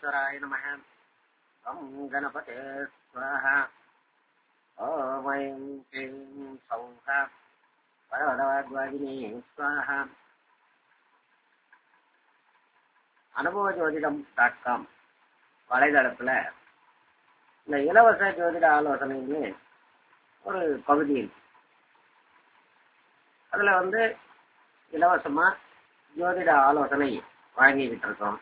விக்னேஸ்வராய நமஹ. ஓம் கணபதே ஸ்வாஹா. ஓம் ஐம் க்ளீம் சௌஹா பரவதவாக்வாதினே ஸ்வாஹா. அனுபவஜோதிடம்.com வலைதளத்துல இந்த இலவச ஜோதிட ஆலோசனைன்னு ஒரு பகுதி இருக்கு. அதுல இலவசமா ஜோதிட ஆலோசனை வழங்கிக்கிட்டு இருக்கோம்.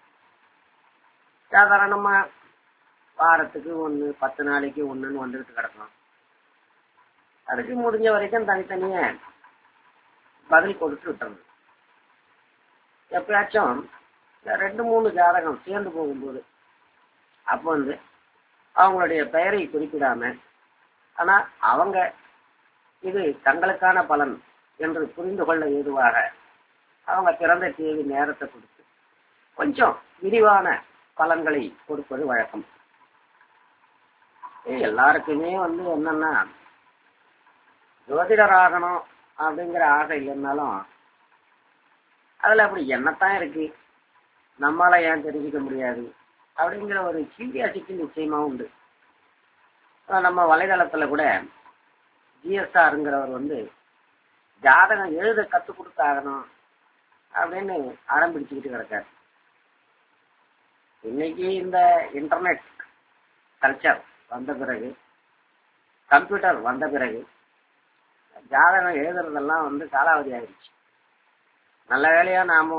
சாதாரணமா வாரத்துக்கு 1, 10 நாளைக்கு 1ன்னு வந்துட்டு கிடக்கும். அதுக்கு முடிஞ்ச வரைக்கும் தனித்தனிய பதில் கொடுத்து விட்டுறது. எப்பயாச்சும் 2-3 ஜாதகம் சேர்ந்து போகும்போது அப்போ அவங்களுடைய பெயரை குறிப்பிடாம, ஆனா அவங்க இது தங்களுக்கான பலன் என்று புரிந்து கொள்ள ஏதுவாக அவங்க பிறந்த தேதி நேரத்தை கொடுத்து கொஞ்சம் விரிவான பலன்களை கொடுப்பது வழக்கம். எல்லாருக்குமே என்னன்னா, ஜோதிடர் ஆகணும் அப்படிங்கிற ஆசை இல்லைன்னாலும் அதுல அப்படி என்னத்தான் இருக்கு, நம்மளால ஏன் தெரிஞ்சுக்க முடியாது அப்படிங்கிற ஒரு கியூரியாசிட்டி நிச்சயமா உண்டு. நம்ம வலைதளத்துல கூட ஜிஎஸ்ஆருங்கிறவர் ஜாதகம் எழுத கத்து கொடுத்தாகணும் அப்படின்னு ஆரம்பிச்சுக்கிட்டு கிடக்காரு. இன்னைக்கு இந்த இன்டர்நெட் கல்ச்சர் வந்த பிறகு, கம்ப்யூட்டர் வந்த பிறகு ஜாதகம் எழுதுறதெல்லாம் காலாவதி ஆயிடுச்சு. நல்ல வேலையா நாம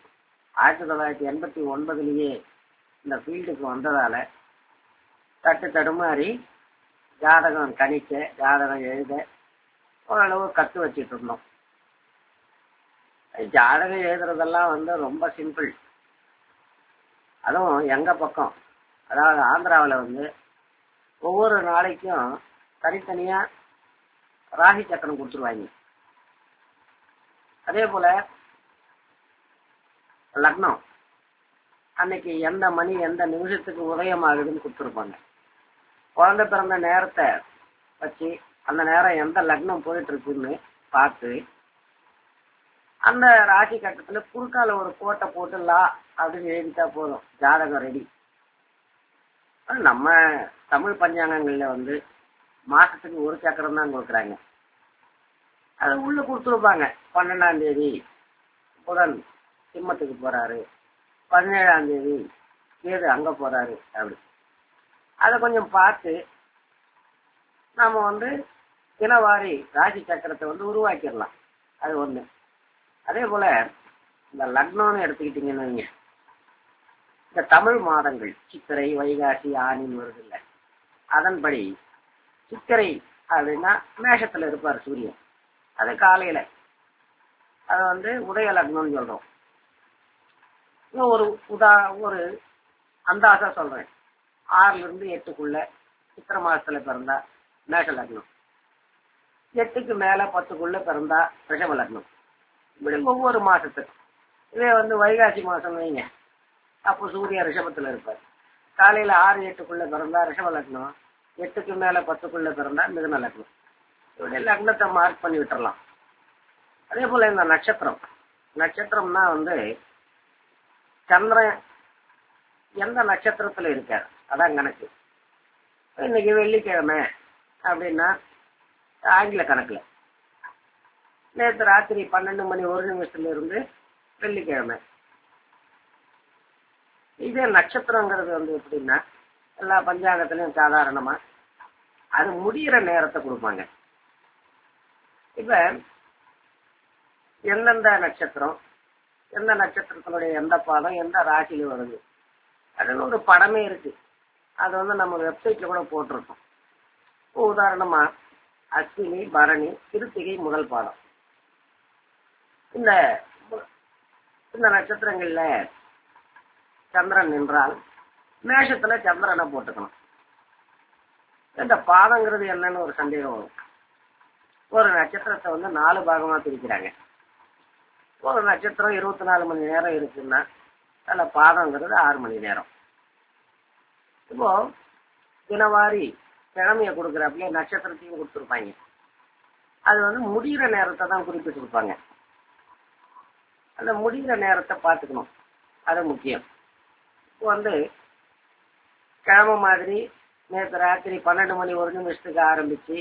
1989 இந்த ஃபீல்டுக்கு வந்ததால தட்டு தடுமாறி ஜாதகம் கணிக்க, ஜாதகம் எழுத ஓரளவு கத்து வச்சிட்டு இருந்தோம். ஜாதகம் எழுதுறதெல்லாம் ரொம்ப சிம்பிள். அதுவும் எங்க பக்கம், அதாவது ஆந்திராவில் ஒவ்வொரு நாளைக்கும் தனித்தனியா ராசி சக்கரம் கொடுத்துருவாங்க. அதே போல லக்னம் அன்னைக்கு எந்த மணி எந்த நிமிஷத்துக்கு உதயம் ஆகுதுன்னு கொடுத்துருப்பாங்க. குழந்தை பிறந்த நேரத்தை வச்சு அந்த நேரம் எந்த லக்னம் போயிட்டு இருக்குன்னு பார்த்து அந்த ராசி கட்டத்துல குறுக்கால ஒரு கோட்டை போட்டு லா அப்படின்னு எழுதிட்டா போதும், ஜாதகம் ரெடி. நம்ம தமிழ் பஞ்சாங்கங்கள்ல மாசத்துக்கு ஒரு சக்கரம் தான் கொடுக்குறாங்க. அது உள்ள கொடுத்துருப்பாங்க. 12ஆம் தேதி புதன் சிம்மத்துக்கு போறாரு, 17ஆம் தேதி கேது அங்க போறாரு அப்படி. அதை கொஞ்சம் பார்த்து நாம தினவாரி ராசி சக்கரத்தை உருவாக்கிடலாம். அது ஒண்ணு. அதே போல இந்த லக்னம்னு எடுத்துக்கிட்டீங்கன்னு வைங்க, இந்த தமிழ் மாதங்கள் சித்திரை, வைகாசி, ஆனின்னு வருது இல்ல, அதன்படி சித்திரை அப்படின்னா மேஷத்துல இருப்பார் சூரியன். அது காலையில அது உதய லக்னம்னு சொல்றோம். ஒரு அந்தாசா சொல்றேன், 6 to 8 சித்திரை மாசத்துல பிறந்தா மேஷ லக்னம், 8க்கு மேல 10 பிறந்தா ரிஷப லக்னம். இப்படி ஒவ்வொரு மாசத்துக்கும். இதே வைகாசி மாசம் வைங்க, அப்போ சூரியன் ரிஷபத்துல இருப்பார். காலையில 6-8 பிறந்தா ரிஷப லக்னம், 8க்கு மேல 10 பிறந்தா மிதுன லக்னம். இப்படி லக்னத்தை மார்க் பண்ணி விட்டுறலாம். அதே போல இந்த நட்சத்திரம்னா சந்திரன் எந்த நட்சத்திரத்துல இருக்காரு அதான் கணக்கு. இன்னைக்கு வெள்ளிக்கிழமை அப்படின்னா ஆங்கில கணக்குல நேற்று ராத்திரி 12:01 இருந்து வெள்ளிக்கிழமை. இதே நட்சத்திரங்கிறது எப்படின்னா எல்லா பஞ்சாங்கத்திலையும் சாதாரணமா அது முடிகிற நேரத்தை கொடுப்பாங்க. இப்ப எந்தெந்த நட்சத்திரம், எந்த நட்சத்திரத்தினுடைய எந்த பாதம் எந்த ராசியில வருது அதுன்னு ஒரு படமே இருக்கு. அது நம்ம வெப்சைட்ல கூட போட்டிருக்கோம். உதாரணமா அஸ்வினி, பரணி, கிருத்திகை முதல் பாதம். இந்த நட்சத்திரங்கள்ல சந்திரன் நின்றால் மேஷத்துல சந்திரனை போட்டுக்கணும். இந்த பாதங்கிறது என்னன்னு ஒரு சந்தேகம் வரும். ஒரு நட்சத்திரத்தை 4 பாகமா பிரிக்கிறாங்க. ஒரு நட்சத்திரம் 24 மணி நேரம் இருக்குன்னா அதுல பாதங்கிறது 6 மணி நேரம். இப்போ தினவாரி கிழமைய கொடுக்குறப்பயே நட்சத்திரத்தையும் கொடுத்துருப்பாங்க. அது முடிகிற நேரத்தை தான் குறிப்பிட்டிருப்பாங்க. அந்த முடிகிற நேரத்தை பார்த்துக்கணும், அது முக்கியம். வந்து கிழமை மாதிரி நேற்று ராத்திரி 12 மணி 1 நிமிஷத்துக்கு ஆரம்பிச்சு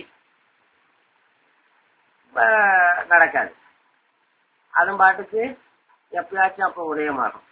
நடக்காது. அதன் பாட்டுக்கு எப்பயாச்சும் அப்ப உதயமாகும்.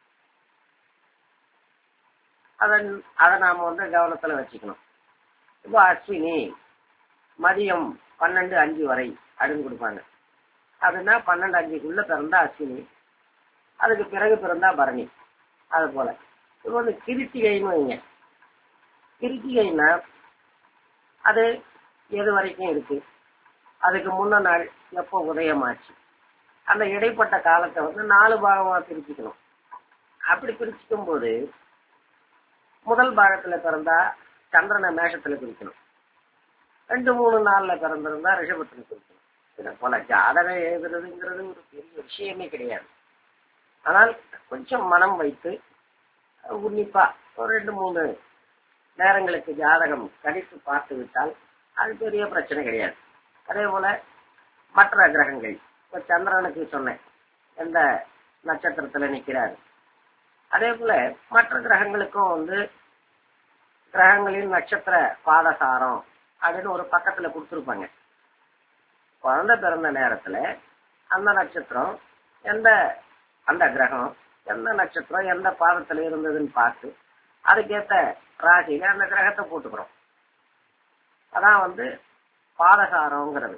அதை நாம வந்து கவனத்துல வச்சுக்கணும். இப்போ அஸ்வினி மதியம் 12:05 வரை அப்படின்னு கொடுப்பாங்க. அதுனா 12:05க்குள்ள பிறந்தா அஸ்வினி, அதுக்கு பிறகு பிறந்தா பரணி. அது போல இப்போ வந்து கிருத்திகைன்னு வைங்க. கிருத்திகைன்னா அது எது வரைக்கும் இருக்கு, அதுக்கு முன்ன நாள் எப்போ உதயமாச்சு, அந்த இடைப்பட்ட காலத்தை வந்து 4 பாகமா பிரிச்சுக்கணும். அப்படி பிரிச்சுக்கும் போது முதல் பாகத்துல பிறந்தா சந்திரனை மேஷத்துல பிரிக்கணும், 2-3 நாள்ல பிறந்திருந்தா ரிஷபத்துல பிரிக்கணும். இதை போல ஜாதகம் எழுதுறதுங்கிறது ஒரு பெரிய விஷயமே கிடையாது. ஆனால் கொஞ்சம் மனம் வைத்து உன்னிப்பா ஒரு 2-3 நேரங்களுக்கு ஜாதகம் கணித்து பார்த்து விட்டால் அது பெரிய பிரச்சனை கிடையாது. அதே போல மற்ற கிரகங்கள், இப்ப சந்திரனுக்கு சொன்னேன் எந்த நட்சத்திரத்துல நிக்கிறாரு, அதே போல மற்ற கிரகங்களுக்கும் வந்து கிரகங்களின் நட்சத்திர பாதசாரம் அப்படின்னு ஒரு பக்கத்துல கொடுத்துருப்பாங்க. குழந்தை பிறந்த நேரத்துல அந்த நட்சத்திரம் எந்த, அந்த கிரகம் எந்த நட்சத்திரம் எந்த பாதத்துல இருந்ததுன்னு பார்த்து அதுக்கேத்த ராசியில அந்த கிரகத்தை போட்டுக்கிறோம். அதான் வந்து பாதசாரங்கிறது.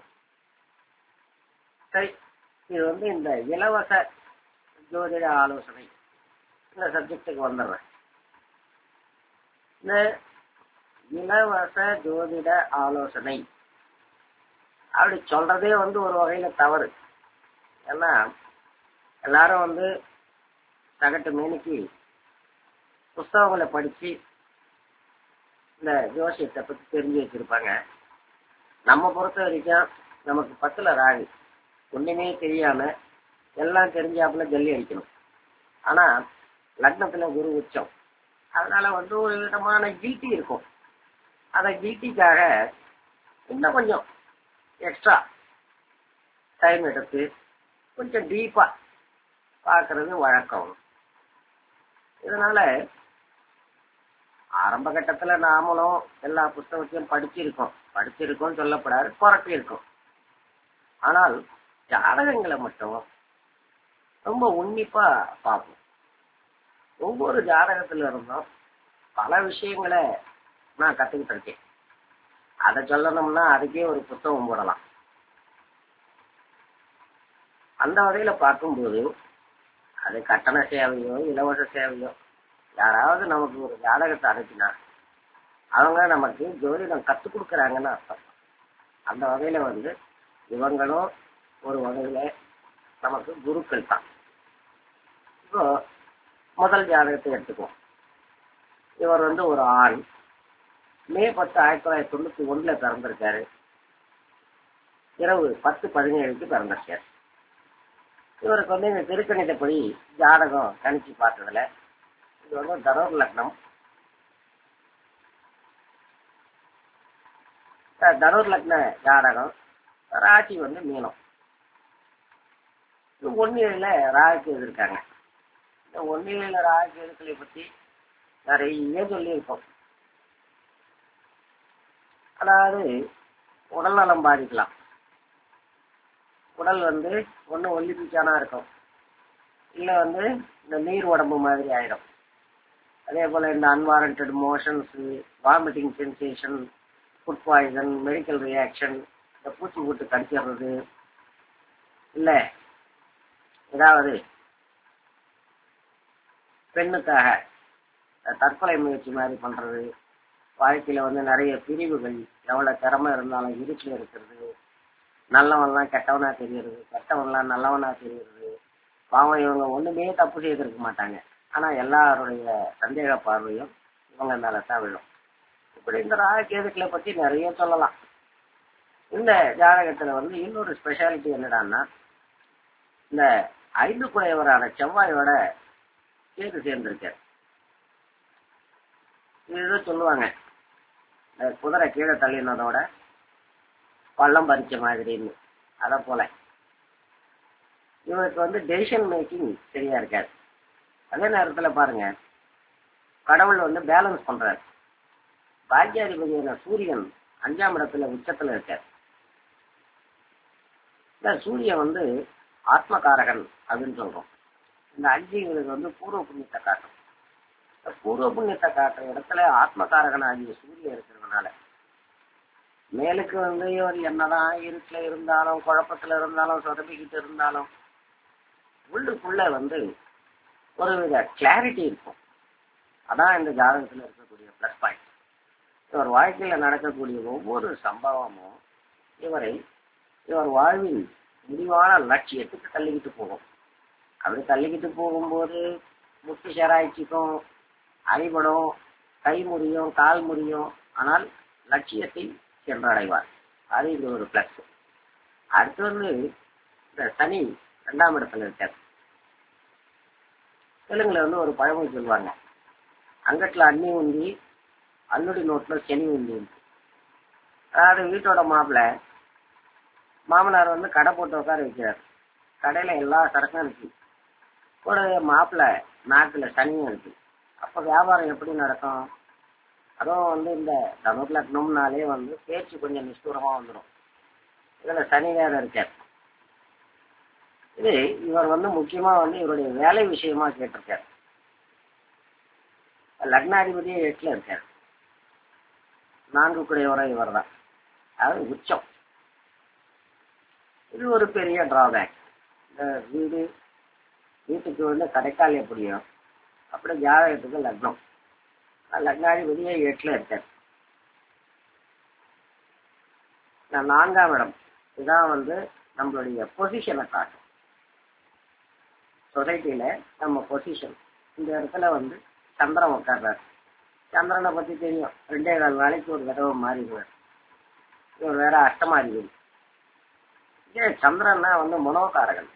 சரி, இது வந்து இந்த இலவச ஜோதிட ஆலோசனை இந்த சப்ஜெக்டுக்கு வந்துடுறேன். இந்த இலவச ஜோதிட ஆலோசனை அப்படி சொல்றதே வந்து ஒரு வகையில தவறு. ஏன்னா எல்லாரும் வந்து சகட்டு மேனிக்கு புஸ்தகங்களை படிச்சு இந்த ஜோசியத்தை பத்தி தெரிஞ்சு வச்சிருப்பாங்க. நம்ம பொறுத்த வரைக்கும் நமக்கு 10ல ராகு, ஒண்ணுமே தெரியாம எல்லாம் தெரிஞ்சாப்புல ஜல்லி அடிக்கணும். ஆனா லக்னத்துல குரு உச்சம், அதனால வந்து ஒரு விதமான கில்ட்டி இருக்கும். அந்த கில்ட்டிக்காக இன்னும் கொஞ்சம் எக்ஸ்ட்ரா டைம் எடுத்து கொஞ்சம் டீப்பா பார்க்கறது வழக்கம். இதனால ஆரம்ப கட்டத்துல நாமளும் எல்லா புத்தகத்தையும் படிச்சிருக்கோம் சொல்லப்படாது, புரட்டி இருக்கும். ஆனால் ஜாதகங்களை மட்டும் ரொம்ப உன்னிப்பா பார்ப்போம். ஒவ்வொரு ஜாதகத்துல இருந்தும் பல விஷயங்களை நான் கத்துக்கிட்டு இருக்கேன். அதை சொல்லணும்னா அதுக்கே ஒரு புத்தகம் போடலாம். அந்த வகையில பார்க்கும்போது அது கட்டண சேவையோ இலவச சேவையோ யாராவது நமக்கு ஒரு ஜாதகத்தை அனுப்பினா அவங்க நமக்கு ஜோதிடம் கத்துக் கொடுக்கறாங்கன்னு அர்த்தம். அந்த வகையில வந்து இவங்களும் ஒரு வகையில நமக்கு குருக்கள் தான். இப்போ முதல் ஜாதகத்தை எடுத்துக்குவோம். இவர் வந்து ஒரு ஆண், மே 10 1991 பிறந்திருக்காரு. இரவு 10:17 பிறந்திருக்காரு. இவருக்கு வந்து இந்த திருக்கணிதப்படி ஜாதகம் கணிச்சு பார்த்ததுல இது வந்து தனுர் லக்னம். தனுர் லக்ன ஜாதகம், ராசி வந்து மீனம். 1 ராகு இருக்காங்க. இந்த 1 ராகு எதுக்களை பத்தி நிறைய சொல்லியிருக்கோம். அதாவது உடல் நலம் பாதிக்கலாம். உடல் வந்து ஒண்ணு ஒல்லிப்பிச்சானா இருக்கும், இல்ல வந்து இந்த நீர் உடம்பு மாதிரி ஆயிடும். அதே போல இந்த unwanted motions, vomiting sensation, food poison, medical reaction, இந்த பூச்சி போட்டு கடிச்சிடுறது, இல்ல ஏதாவது பெண்ணுக்காக தற்கொலை முயற்சி மாதிரி பண்றது, வாழ்க்கையில வந்து நிறைய பிரிவுகள், எவ்வளவு திறமை இருந்தாலும் இருட்டுல இருக்கிறது, நல்லவன்லாம் கெட்டவனா தெரியறது, கெட்டவன்லாம் நல்லவனா தெரியறது, பாவம் இவங்க ஒண்ணுமே தப்பு செய்திருக்க மாட்டாங்க, ஆனா எல்லாருடைய சந்தேக பார்வையும் இவங்க மேலதான் விழும். இப்படி இந்த ராககேதுக்களை பத்தி நிறைய சொல்லலாம். இந்த ஜாதகத்துல வந்து இன்னொரு ஸ்பெஷாலிட்டி என்னடான்னா, இந்த 5 குடையவரான செவ்வாயோட கேது சேர்ந்திருக்காரு. இது சொல்லுவாங்க இந்த குதிரை கீழே தள்ளினதோட பள்ளம் பறிச்ச மாதிரின்னு. அத போல இவருக்கு வந்து டெசிஷன் மேக்கிங் சரியா இருக்காது. அதே நேரத்துல பாருங்க, கடவுள் வந்து பேலன்ஸ் பண்றாரு. பாக்கியாதிபதியான சூரியன் 5ஆம் இடத்துல உச்சத்துல இருக்கார். இந்த சூரியன் வந்து ஆத்மகாரகன் அப்படின்னு சொல்றோம். இந்த 5ங்கிறது வந்து பூர்வ புண்ணியத்தை காட்டும். இந்த பூர்வ புண்ணியத்தை காட்டுற இடத்துல ஆத்மகாரகன் ஆகிய சூரியன் இருக்கிறதுனால மேலுக்கு வந்து ஒரு என்னதான் இருட்டுல இருந்தாலும், குழப்பத்துல இருந்தாலும், சொதப்பிக்கிட்டு இருந்தாலும், உள்ளுக்குள்ள வந்து ஒரு வித கிளாரிட்டி இருக்கும். அதான் இந்த ஜாதகத்துல இருக்கக்கூடிய பிளஸ் பாயிண்ட். இவர் வாழ்க்கையில நடக்கக்கூடிய ஒவ்வொரு சம்பவமும் இவர் வாழ்வின் முடிவான லட்சியத்துக்கு தள்ளிக்கிட்டு போகும். அப்படி தள்ளிக்கிட்டு போகும்போது முட்டு சேராய்ச்சிக்கும், அடிபடும், கை முறியும், கால் முறியும், ஆனால் லட்சியத்தை சென்றடைவார். அது இது ஒரு பிளஸ். அடுத்து வந்து இந்த சனி 2ஆம் இடத்துல இருக்கார். தெலுங்குல வந்து ஒரு பழமொழி சொல்லுவாங்க, அங்கட்ல அண்ணி உந்தி, அல்லுடி நோட்ல சனி உந்தி. அதாவது வீட்டோட மாமனார் வந்து கடை போட்டு உட்கார வைக்கிறார். கடையில எல்லா சரக்கும் இருக்கு. ஒரு மாப்பிள்ளை நாட்டுல சனியும் இருக்கு. அப்ப வியாபாரம் எப்படி நடக்கும்? அதுவும் வந்து இந்த தனுர் லக்னம்னாலே வந்து பேச்சு கொஞ்சம் நிஷ்டூரமா வந்துடும். இதுல சனி வேற இருக்கார். இது இவர் வந்து முக்கியமா வந்து இவருடைய வேலை விஷயமா கேட்டிருக்கார். லக்னாதிபதியே 8ல இருக்கார். 4 கூடையவரை இவர் தான், அதாவது உச்சம். இது ஒரு பெரிய டிராபேக். இந்த வீட்டுக்கு வந்து கடைக்கால் எப்படியோ அப்படி ஜாதகத்துக்கு லக்னம். லக்னாதிபதியே 8ல இருக்கார். 4ஆம் இடம் இதான் வந்து நம்மளுடைய பொசிஷனை காட்டும். சொசைட்டில நம்ம பொசிஷன். இந்த இடத்துல வந்து சந்திரன் உட்கார்றாரு. சந்திரனை பத்தி தெரியும், 2.25 நாளைக்கு ஒரு தடவை மாறிடுவார். இவர் வேற அஷ்டமாதிபதி. சந்திரன்னா வந்து மனோகாரகன்.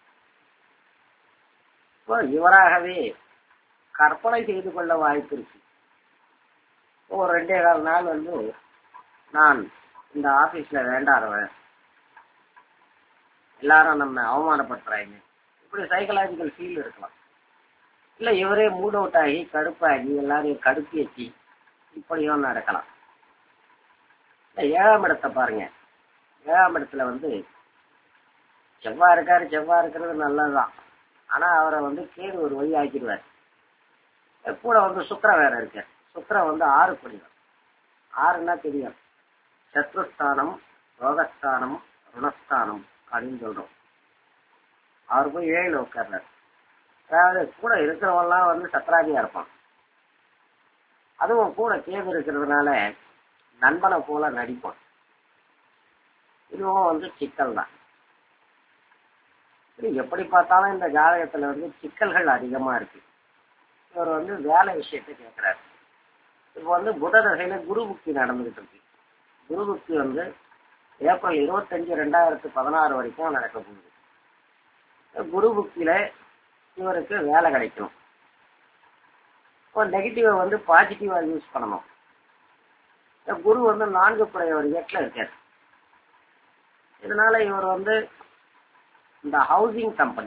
இப்போ இவராகவே கற்பனை செய்து கொள்ள வாய்ப்பு இருக்கு. ஒரு 2.25 நாள் வந்து நான் இந்த ஆபீஸ்ல வேண்டாதவன், எல்லாரும் நம்ம அவமானப்படுத்துறாங்க, இப்படி சைக்கலாஜிக்கல் ஃபீல் இருக்கலாம். இல்ல இவரே மூட் அவுட் ஆகி கடுப்பாகி எல்லாரையும் கடுப்பேற்றி இப்படியும் நடக்கலாம். 7ஆம் இடத்தை பாருங்க. 7ஆம் இடத்துல வந்து செவ்வாய் இருக்காரு. செவ்வாய் இருக்கிறது நல்லதுதான். ஆனா அவரை வந்து கேது ஒரு வழி ஆக்கிடுவார். கூட வந்து சுக்கிரன் வேற இருக்கார். சுக்கிரன் வந்து 6 கூடியவர். 6ன்னா தெரியும், சத்ருஸ்தானம், ரோகஸ்தானம், ருணஸ்தானம் அப்படின்னு சொல்றோம். அவர் போய் 7ல உட்கார்றாரு. அதாவது கூட இருக்கிறவெல்லாம் வந்து சத்ராதியா இருப்பான். அதுவும் கூட கேது இருக்கிறதுனால நண்பனை போல நடிப்பான். இதுவும் வந்து சிக்கல் தான். எப்படி பார்த்தாலும் இந்த ஜாதகத்துல வந்து சிக்கல்கள் அதிகமா இருக்கு. இவர் வந்து வேலை விஷயத்தை கேட்கிறாரு. இப்ப வந்து புத தசையில குரு புக்தி நடந்துகிட்டு இருக்கு. குரு புக்தி வந்து ஏப்ரல் 25, 2016 வரைக்கும் நடக்க போகுது. குரு புக்தியில இவருக்கு வேலை கிடைக்கணும். இப்போ நெகட்டிவ வந்து பாசிட்டிவா யூஸ் பண்ணணும். குரு வந்து 4 கூடையவர் 8ல இருக்காரு. இதனால இவர் வந்து இந்த ஹவுசிங் கம்பெனி,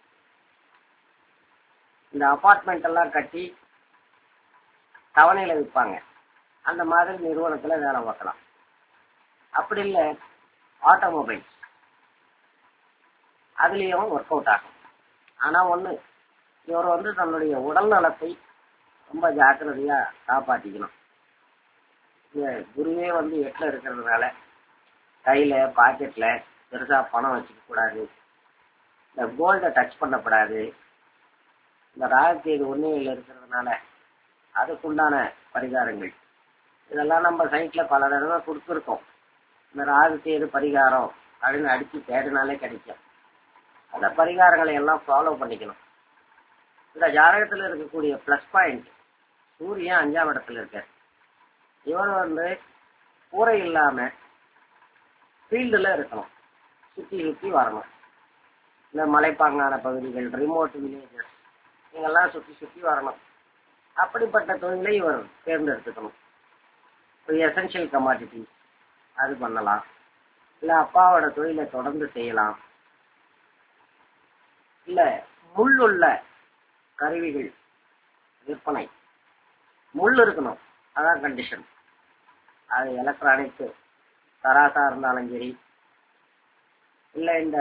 இந்த அபார்ட்மெண்ட் எல்லாம் கட்டி தவணையில விற்பாங்க, அந்த மாதிரி நிறுவனத்துல வேலை பார்க்கலாம். அப்படி இல்ல ஆட்டோமொபைல்ஸ், அதுலயும் ஒர்க் அவுட் ஆகும். ஆனா ஒண்ணு, இவர் வந்து தன்னுடைய உடல் நலத்தை ரொம்ப ஜாக்கிரதையா காப்பாற்றிக்கணும். குருவே வந்து 8ல இருக்கிறதுனால கையில பாக்கெட்ல பெருசா பணம் வச்சுக்க கூடாது. இந்த கோல்ட டச் பண்ணக்கூடாது. இந்த ராகக்கேது 1ல இருக்கிறதுனால அதுக்குண்டான பரிகாரங்கள் இதெல்லாம் நம்ம சைட்ல பல தடவை கொடுத்துருக்கோம். இந்த ராகக்கேது பரிகாரம் அப்படின்னு அடிச்சு தேடினாலே கிடைக்கும். அந்த பரிகாரங்களை எல்லாம் ஃபாலோ பண்ணிக்கணும். இந்த ஜாதகத்துல இருக்கக்கூடிய பிளஸ் பாயிண்ட், சூரியன் 5ஆம் இடத்துல இருக்கார். இவர் வந்து கூரை இல்லாம ஃபீல்டுல இருக்கணும், சுத்தி சுத்தி வரணும். இந்த மலைப்பாங்கான பகுதிகள், ரிமோட் வில்லேஜஸ், நீங்கெல்லாம் சுத்தி சுத்தி வரணும். அப்படிப்பட்ட தொழிலை இவர் தேர்ந்தெடுத்துக்கணும். ஒரு எசென்சியல் கமாடிட்டி அது பண்ணலாம். இல்ல அப்பாவோட தொழிலை தொடர்ந்து செய்யலாம். இல்ல முள்ளுள்ள கருவிகள் விற்பனை, முள் இருக்கணும், அதான் கண்டிஷன். அது எலக்ட்ரானிக் தராசா இருந்தாலும் சரி, இல்ல இந்த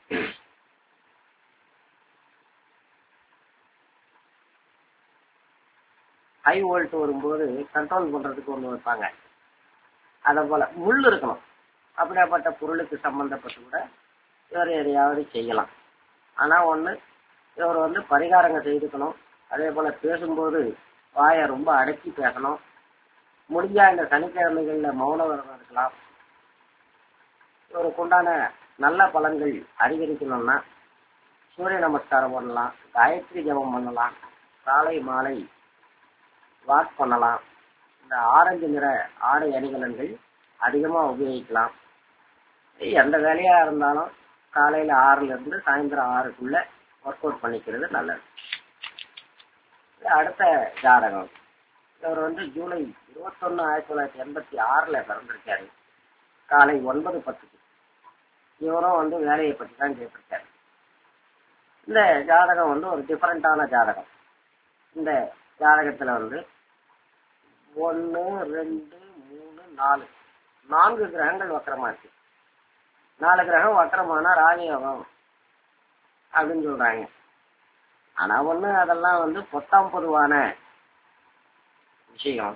ஹை வோல்ட் வரும்போது கண்ட்ரோல் பண்றதுக்கு ஒண்ணு வைப்பாங்க, அத போல முள் இருக்கணும். அப்படியாப்பட்ட பொருளுக்கு சம்பந்தப்பட்டு கூட இவர் எதையாவது செய்யலாம். ஆனா ஒண்ணு, இவர் பரிகாரங்க செய்துக்கணும். அதே போல பேசும்போது வாயை ரொம்ப அடக்கி பேசணும். முடிஞ்சா இந்த சனிக்கிழமைகள்ல மௌன விரதம் இருக்கலாம். இவருக்கு உண்டான நல்ல பலன்கள் அதிகரிக்கணும்னா சூரிய நமஸ்காரம் பண்ணலாம், காயத்ரி ஜபம் பண்ணலாம், காலை மாலை வாக் பண்ணலாம். இந்த ஆரஞ்சு நிற ஆடை அணிகலன்கள் அதிகமா உபயோகிக்கலாம். எந்த வேலையா இருந்தாலும் காலையில 6ல இருந்து சாயந்தரம் 6க்குள்ள ஒர்க் அவுட் பண்ணிக்கிறது நல்லது. அடுத்த ஜாதகம், இவர் ஜூலை 21, 1986 பிறந்திருக்காரு. காலை 9:10. இவரும் வேலையை பற்றி தான் கேட்டிருக்காரு. இந்த ஜாதகம் ஒரு டிஃபரெண்டான ஜாதகம். இந்த ஜாதகத்துல 1, 2, 3, 4 கிரகங்கள் வக்கரமா இருக்கு. 4 கிரகம் வக்கரமானா ராஜயோகம் அப்படின்னு சொல்றாங்க. ஆனா அதெல்லாம் பொத்தாம் பொதுவான விஷயம்.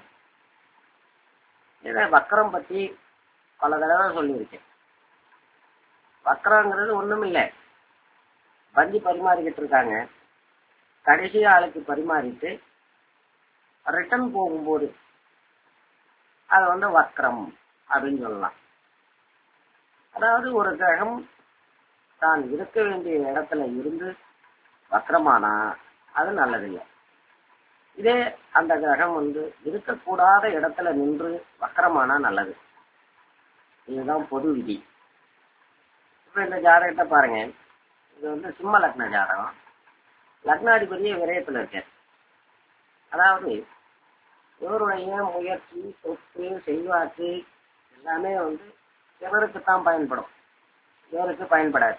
இத வக்கரம் பத்தி பல தடவை சொல்லியிருக்கேன். வக்கரங்கிறது ஒண்ணும் இல்லை, பந்தி பரிமாறிக்கிட்டு இருக்காங்க, கடைசி ஆளுக்கு பரிமாறிட்டு ரிட்டர்ன் போகும்போது அது வக்கரம் அப்படின்னு சொல்லலாம். அதாவது ஒரு கிரகம் தான் இருக்க வேண்டிய இடத்துல இருந்து வக்கரமானா அது நல்லதில்லை. இதே அந்த கிரகம் இருக்கக்கூடாத இடத்துல நின்று வக்கரமானா நல்லது. இதுதான் பொது விதி. இப்ப இந்த ஜாதகத்தை பாருங்க. இது சிம்ம லக்ன ஜாதகம். லக்னாதிபதியே விரயத்துல இருக்கார். அதாவது இவருடைய முயற்சி, சொத்து, செல்வாக்கு எல்லாமே இவருக்குத்தான் பயன்படும், இவருக்கு பயன்படாது.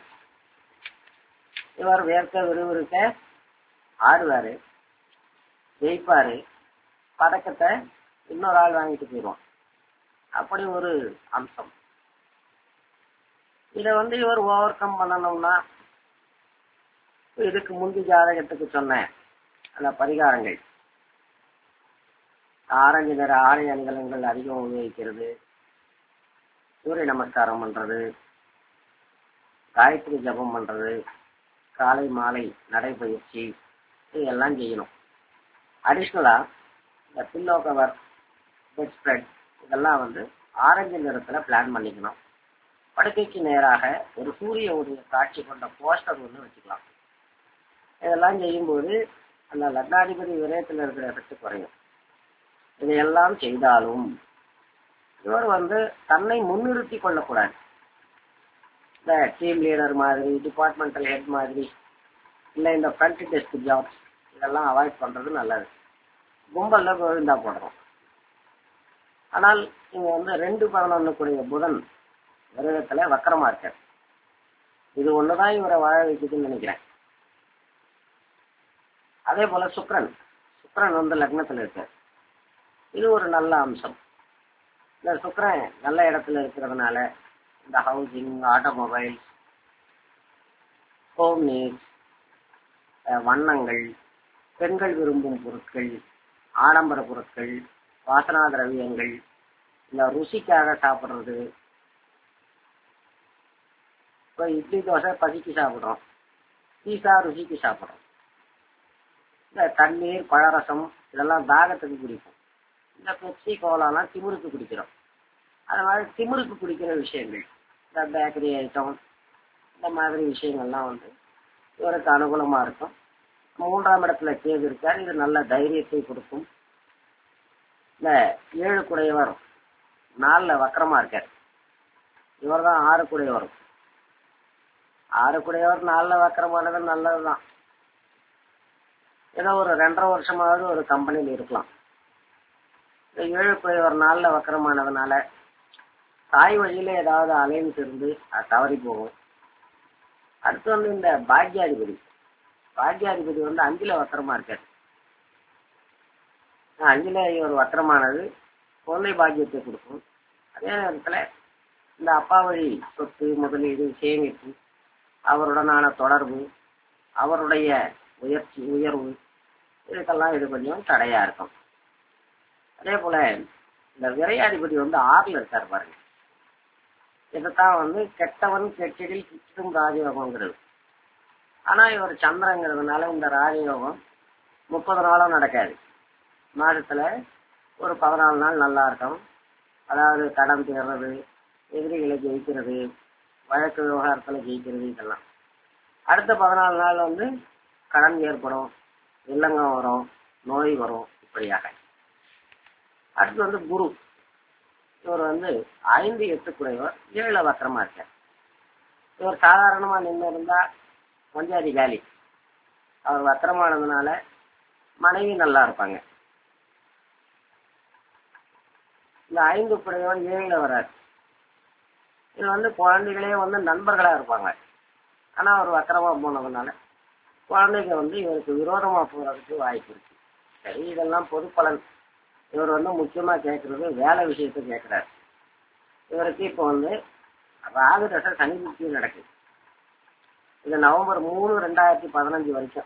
இவர் வேர்க்க விறுவிறுக்க ஆடுவாரு, ஜெயிப்பாரு, பதக்கத்தை இன்னொரு ஆள் வாங்கிட்டு போயிடுவான். அப்படி ஒரு அம்சம். இத இவர் ஓவர் கம் பண்ணணும்னா இதுக்கு முந்தி ஜாதகத்துக்கு சொன்ன அந்த பரிகாரங்கள், ஆரஞ்சு நிற ஆடை அணிகலன்கள் அதிகம் உபயோகிக்கிறது, சூரிய நமஸ்காரம் பண்றது, காயத்ரி ஜபம் பண்றது, காலை மாலை நடைபயிற்சி, இதெல்லாம் செய்யணும். அடிஷ்னலா இந்த பில்லோ கவர், பெட் ஸ்ப்ரெட் இதெல்லாம் ஆரஞ்சு நிறத்துல பிளான் பண்ணிக்கணும். படுக்கைக்கு நேராக ஒரு சூரிய உதய காட்சி கொண்ட போஸ்டர் வச்சுக்கலாம். இதெல்லாம் செய்யும்போது அந்த லக்னாதிபதி விரயத்தில் இருக்கிற எஃபெக்ட் குறையும். இதையெல்லாம் செய்தாலும் இவர் தன்னை முன்னிறுத்தி கொள்ளக்கூடாது. இந்த டீம் லீடர் மாதிரி, டிபார்ட்மெண்டல் ஹெட் மாதிரி, இல்ல இந்த ஃப்ரண்ட் டெஸ்க் ஜாப்ஸ் இதெல்லாம் அவாய்ட் பண்றது நல்லது. கும்பல்ல கோவிந்தா போடுறோம். ஆனால் இங்க 2-11 கூடிய புதன் விரயத்துல வக்கரமா இருக்கார். இது ஒண்ணுதான் இவரை வாழ வைக்குதுன்னு நினைக்கிறேன். அதே போல சுக்கிரன் லக்னத்துல இருக்கார். இது ஒரு நல்ல அம்சம். இந்த சுக்கிரன் நல்ல இடத்துல இருக்கிறதுனால இந்த ஹவுசிங், ஆட்டோமொபைல்ஸ், ஹோம் நீட்ஸ், வண்ணங்கள், பெண்கள் விரும்பும் பொருட்கள், ஆடம்பர பொருட்கள், வாசனா திரவியங்கள், இந்த ருசிக்காக சாப்பிடுறது. இப்போ இட்லி தோசை பசிக்கு சாப்பிடுறோம், பீஸா ருசிக்கு சாப்பிடுறோம். இந்த தண்ணீர், பழரசம் இதெல்லாம் தாகத்துக்கு குடிக்கும். இந்த பெப்சி, கோலாலாம் திமிருக்கு குடிக்கிறோம். அது மாதிரி திமிருக்கு குடிக்கிற விஷயங்கள், இந்த பேக்கரி ஐட்டம், இந்த மாதிரி விஷயங்கள்லாம் இவருக்கு அனுகூலமா இருக்கும். 3ஆம் இடத்துல கேது இருக்காரு. இது நல்ல தைரியத்தை கொடுக்கும். இந்த 7 குடையவர் 4ல வக்கரமா இருக்காரு. இவர் தான் 6 குடையவர். 6 குடையவர் 4ல வக்கரமானது நல்லதுதான். ஏதோ ஒரு 2.5 வருஷமாவது ஒரு கம்பெனியில் இருக்கலாம். இந்த 7 குடையவர் 4ல வக்கரமானதுனால தாய் வழியில ஏதாவது அலைன்ஸ் இருந்து அது தவறி போகும். அடுத்து இந்த பாக்யாதிபதி 5ல வக்கரமா இருக்காரு. அஞ்சுல ஒரு வக்கரமானது குழந்தை பாக்கியத்தை கொடுக்கும். அதே நேரத்துல இந்த அப்பா வழி சொத்து முதலீடு சேமிப்பு அவருடனான தொடர்பு அவருடைய உயர்வு இதுக்கெல்லாம் இது கொஞ்சம் தடையா இருக்கும். அதே போல இந்த விரையாதிபதி 6ல இருக்காரு பாருங்க. இதைத்தான் கெட்டவன் கெட்டிடில் கிட்டும் ராஜயோகம்ங்கிறது. ஆனா இவர் சந்திரங்கிறதுனால இந்த ராஜயோகம் 30 நாளும் நடக்காது. மாதத்துல ஒரு 14 நாள் நல்லா இருக்கும். அதாவது கடன் தீர்றது, எதிரிகளை ஜெயிக்கிறது, வழக்கு விவகாரத்துல ஜெயிக்கிறது, இதெல்லாம். அடுத்த 14 நாள் கடன் ஏற்படும், இல்லங்கம் வரும், நோய் வரும், இப்படியாக. அடுத்து குரு. இவர் 5, 8 குடையவர் 7 வக்கரமா இருக்கார். இவர் சாதாரணமா நின்று இருந்தா பஞ்சாதி காலி. அவர் வக்கரமானதுனால மனைவி நல்லா இருப்பாங்க. இந்த 5 குடையவர் 7ல வர்றாரு. இது குழந்தைகளே நண்பர்களா இருப்பாங்க. ஆனா அவர் வக்கரமா போனதுனால குழந்தைங்க இவருக்கு விரோதமா போறதுக்கு வாய்ப்பு இருக்கு. சரி, இதெல்லாம் பொது பலன். இவர் முக்கியமா கேட்கறது வேலை விஷயத்த கேட்கிறாரு. இவருக்கு இப்போ ராகு தசை சனி புத்தியும் நடக்குது. இது நவம்பர் 3, 2015 வரைக்கும்.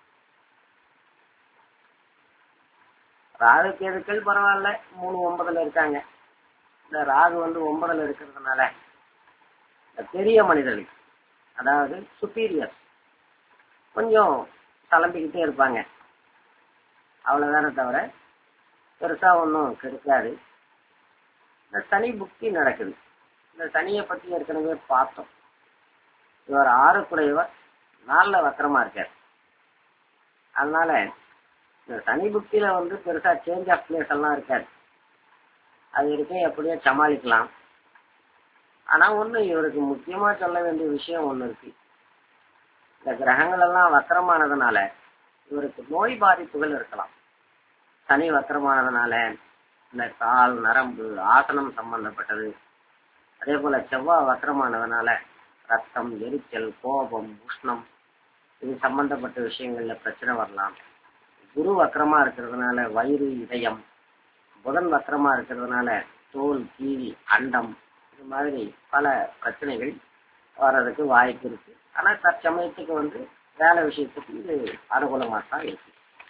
ராகு கேதுக்கள் பரவாயில்ல, 3, 9ல இருக்காங்க. இந்த ராகு 9ல இருக்கிறதுனால பெரிய மனிதர்கள், அதாவது சுப்பீரியர், கொஞ்சம் சலம்பிக்கிட்டே இருப்பாங்க. அவ்வளவுதானே தவிர பெருசா ஒன்றும் கெடுக்காது. இந்த சனி புக்தி நடக்குது. இந்த சனியை பத்தி ஏற்கனவே பார்த்தோம். இவர் 6 குடையவர் 4ல வக்கரமா இருக்கார். அதனால இந்த சனி புக்தியில பெருசா சேஞ்ச் ஆஃப் பிளேஸ் எல்லாம் இருக்காது. அது வரைக்கும் எப்படியோ சமாளிக்கலாம். ஆனா இவருக்கு முக்கியமா சொல்ல வேண்டிய விஷயம் ஒண்ணு இருக்கு. இந்த கிரகங்கள் எல்லாம் வக்கரமானதுனால இவருக்கு நோய் பாதிப்புகள் இருக்கலாம். சனி வக்கரமானதுனால இந்த கால் நரம்பு ஆசனம் சம்பந்தப்பட்டது. அதே போல செவ்வாய் வக்கரமானதுனால ரத்தம், எரிச்சல், கோபம், உஷ்ணம் இது சம்பந்தப்பட்ட விஷயங்கள்ல பிரச்சனை வரலாம். குரு வக்கரமா இருக்கிறதுனால வயிறு, இதயம். புதன் வக்கரமா இருக்கிறதுனால தோல், கீழ், அண்டம், இது மாதிரி பல பிரச்சனைகள் வர்றதுக்கு வாய்ப்பு இருக்கு. ஆனா தற்சமயத்துக்கு வேலை விஷயத்துக்கு இது அனுகூலமா தான் இருக்கு.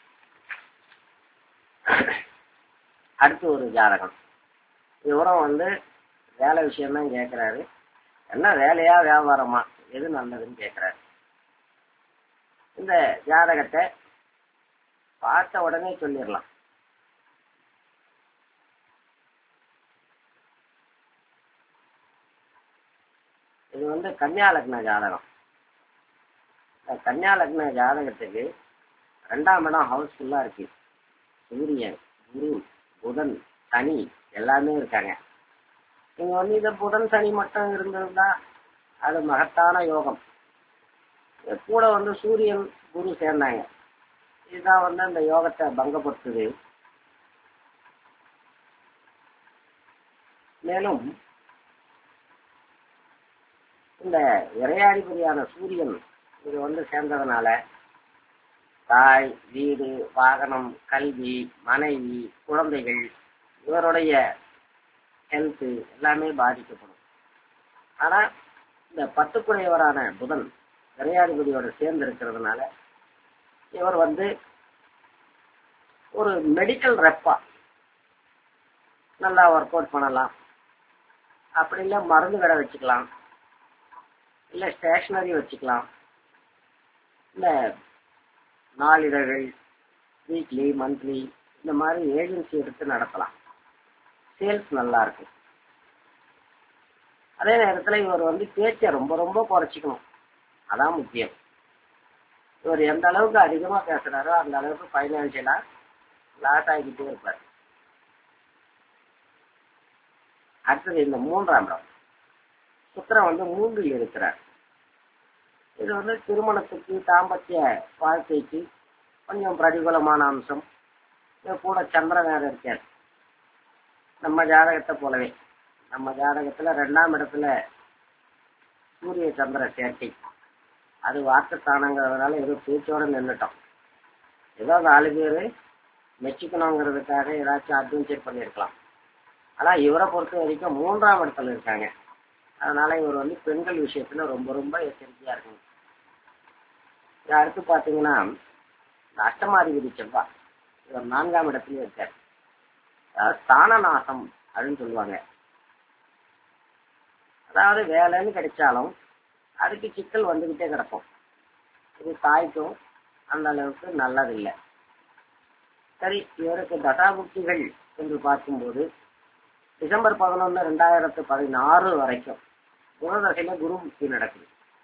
அடுத்து ஒரு ஜாதகம். இவரும் வேலை விஷயம்தான் கேட்கிறாரு. என்ன வேலையா வியாபாரமா எது நல்லதுன்னு கேட்கிறாரு. இந்த ஜாதகத்தை பார்த்த உடனே சொல்லிடலாம். இது கன்னியா லக்ன ஜாதகம். கன்னியா லக்ன ஜாதகத்துக்கு 2ஆம் இடம் ஹவுஸ்ஃபுல்லா இருக்கு. சூரியன், குரு, புதன், சனி எல்லாமே இருக்காங்க. நீங்க இந்த புதன் சனி மட்டும் இருந்திருந்தா அது மகத்தான யோகம். கூட சூரியன், குரு சேர்ந்தாங்க. இதுதான் அந்த யோகத்தை பங்கப்படுத்துது. மேலும் இந்த விரையாதிபதியான சூரியன் இது சேர்ந்ததுனால தாய், வீடு, வாகனம், கல்வி, மனைவி, குழந்தைகள் இவருடைய ஹெல்த் எல்லாமே பாதிக்கப்படும். ஆனா இந்த 10 குடையவரான புதன் விரையாதிபதியோட சேர்ந்து இருக்கிறதுனால இவர் ஒரு மெடிக்கல் ரெப்பா நல்லா ஒர்க் அவுட் பண்ணலாம். அப்படி இல்ல மருந்து கடை வச்சுக்கலாம், இல்ல ஸ்டேஷனரி வச்சுக்கலாம், இல்ல நாளிதழ்கள், வீக்லி, மந்த்லி இந்த மாதிரி ஏஜென்சி எடுத்து நடத்தலாம். சேல்ஸ் நல்லா இருக்கு. அதே நேரத்துல இவர் பேச்சை ரொம்ப ரொம்ப குறைச்சிக்கணும். அதான் முக்கியம். இவர் எந்த அளவுக்கு அதிகமா பேசுறாரோ அந்த அளவுக்கு பைனான்சியலா லாஸ் ஆகிக்கிட்டே இருப்பார். அடுத்தது இந்த 3ஆம் இடம். சுக்கிரன் 3ல் இருக்கிறார். இது திருமணத்துக்கு, தாம்பத்திய வாழ்க்கைக்கு கொஞ்சம் பிரதிகூலமான அம்சம். இது கூட சந்திரன் வேற இருக்கார். நம்ம ஜாதகத்தை போலவே நம்ம ஜாதகத்துல 2ஆம் இடத்துல சூரிய சந்திர சேர்க்கை. அது வாக்குஸ்தானங்கிறதுனால ஏதோ பேச்சோட நின்றுட்டோம். ஏதோ 4 பேரு மெச்சிக்கணுங்கிறதுக்காக ஏதாச்சும் அட்வென்ச்சர் பண்ணியிருக்கலாம். ஆனா இவரை பொறுத்த வரைக்கும் 3ஆம் இடத்துல இருக்காங்க. அதனால இவர் வந்து பெண்கள் விஷயத்துல ரொம்ப ரொம்ப எச்சரிக்கையா இருக்கணும். அடுத்து பாத்தீங்கன்னா அஷ்டமாதிபதி செவ்வாய் இவர் 4ஆம் இடத்துலயும் இருக்காரு. ஸ்தான நாசம் அப்படின்னு சொல்லுவாங்க. அதாவது வேலைன்னு கிடைச்சாலும் அதுக்கு சிக்கல் வந்துகிட்டே கிடக்கும். இது தாய்க்கும் அந்த அளவுக்கு நல்லதில்லை. சரி, இவருக்கு தசாபுக்திகள் என்று பார்க்கும்போது டிசம்பர் 11, 2016 வரைக்கும் குருதசையில குரு புக்தி நடக்குது.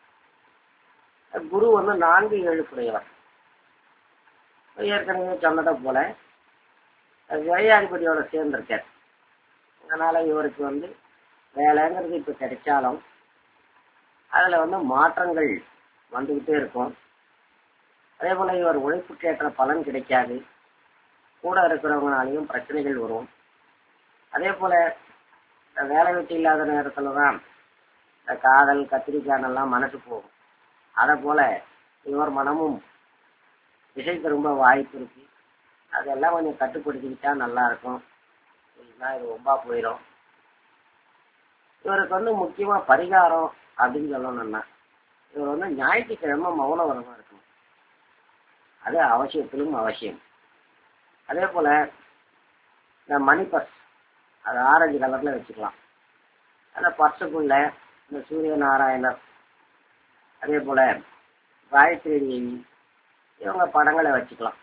குரு வந்து 4, 7 ஏற்கனவே சொன்னதை போல விரையாதிபதியோட சேர்ந்திருக்கார். அதனால இவருக்கு வந்து வேலைங்கிறது இப்ப கிடைச்சாலும் அதுல வந்து மாற்றங்கள் வந்துகிட்டே இருக்கும். அதே போல இவர் உழைப்புக்கு ஏற்ற பலன் கிடைக்காது. கூட இருக்கிறவங்களாலையும் பிரச்சனைகள் வரும். அதே போல வேலை வெட்டி இல்லாத நேரத்துலதான் காதல் கத்திரிக்கானெல்லாம் மனசு போகும். அத போல இவர் மனமும் திசை திரும்ப வாய்ப்பு இருக்கு. அதெல்லாம் கொஞ்சம் கட்டுப்படுத்திக்கிட்டா நல்லா இருக்கும். இல்லைன்னா இது ரொம்ப போயிடும். இவருக்கு வந்து முக்கியமா பரிகாரம் அப்படின்னு சொல்லணும்னா இவர் வந்து ஞாயிற்றுக்கிழமை மௌன விரதம் இருக்கணும். அது அவசியத்திலும் அவசியம். அதே போல இந்த மணி பர்ஸ் அது ஆரஞ்சு கலர்ல வச்சுக்கலாம். அந்த பர்ஸுக்குள்ள இந்த சூரிய நாராயணர், அதே போல காயத்ரி தேவி இவங்க படங்களை வச்சுக்கலாம்.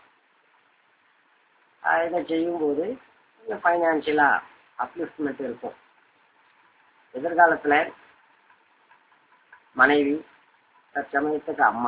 இதை செய்யும் போது பைனான்சியலா அப்லிஃப்ட்மெண்ட் இருக்கும். எதிர்காலத்துல மனைவி, தற்சமயத்துக்கு அம்மா,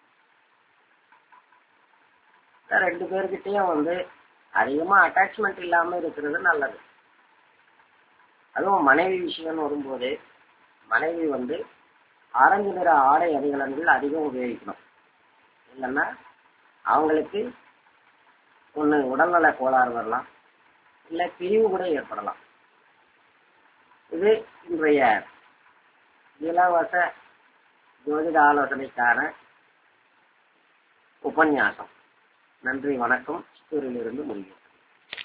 2 பேர்கிட்டயும் வந்து அதிகமா அட்டாச்மெண்ட் இல்லாம இருக்கிறது நல்லது. அதுவும் மனைவி விஷயம்னு வரும்போது மனைவி வந்து ஆரஞ்சு நிற ஆடை அணிகலன்கள் அதிகம் உபயோகிக்கணும். இல்லைன்னா அவங்களுக்கு ஒண்ணு உடல்நல கோளாறு வரலாம், இல்ல பிரிவு கூட ஏற்படலாம். இது இன்றைய இலவச ஜோதிட ஆலோசனைக்கான உபன்யாசம். நன்றி, வணக்கம். சித்தூரிலிருந்து முடியும்.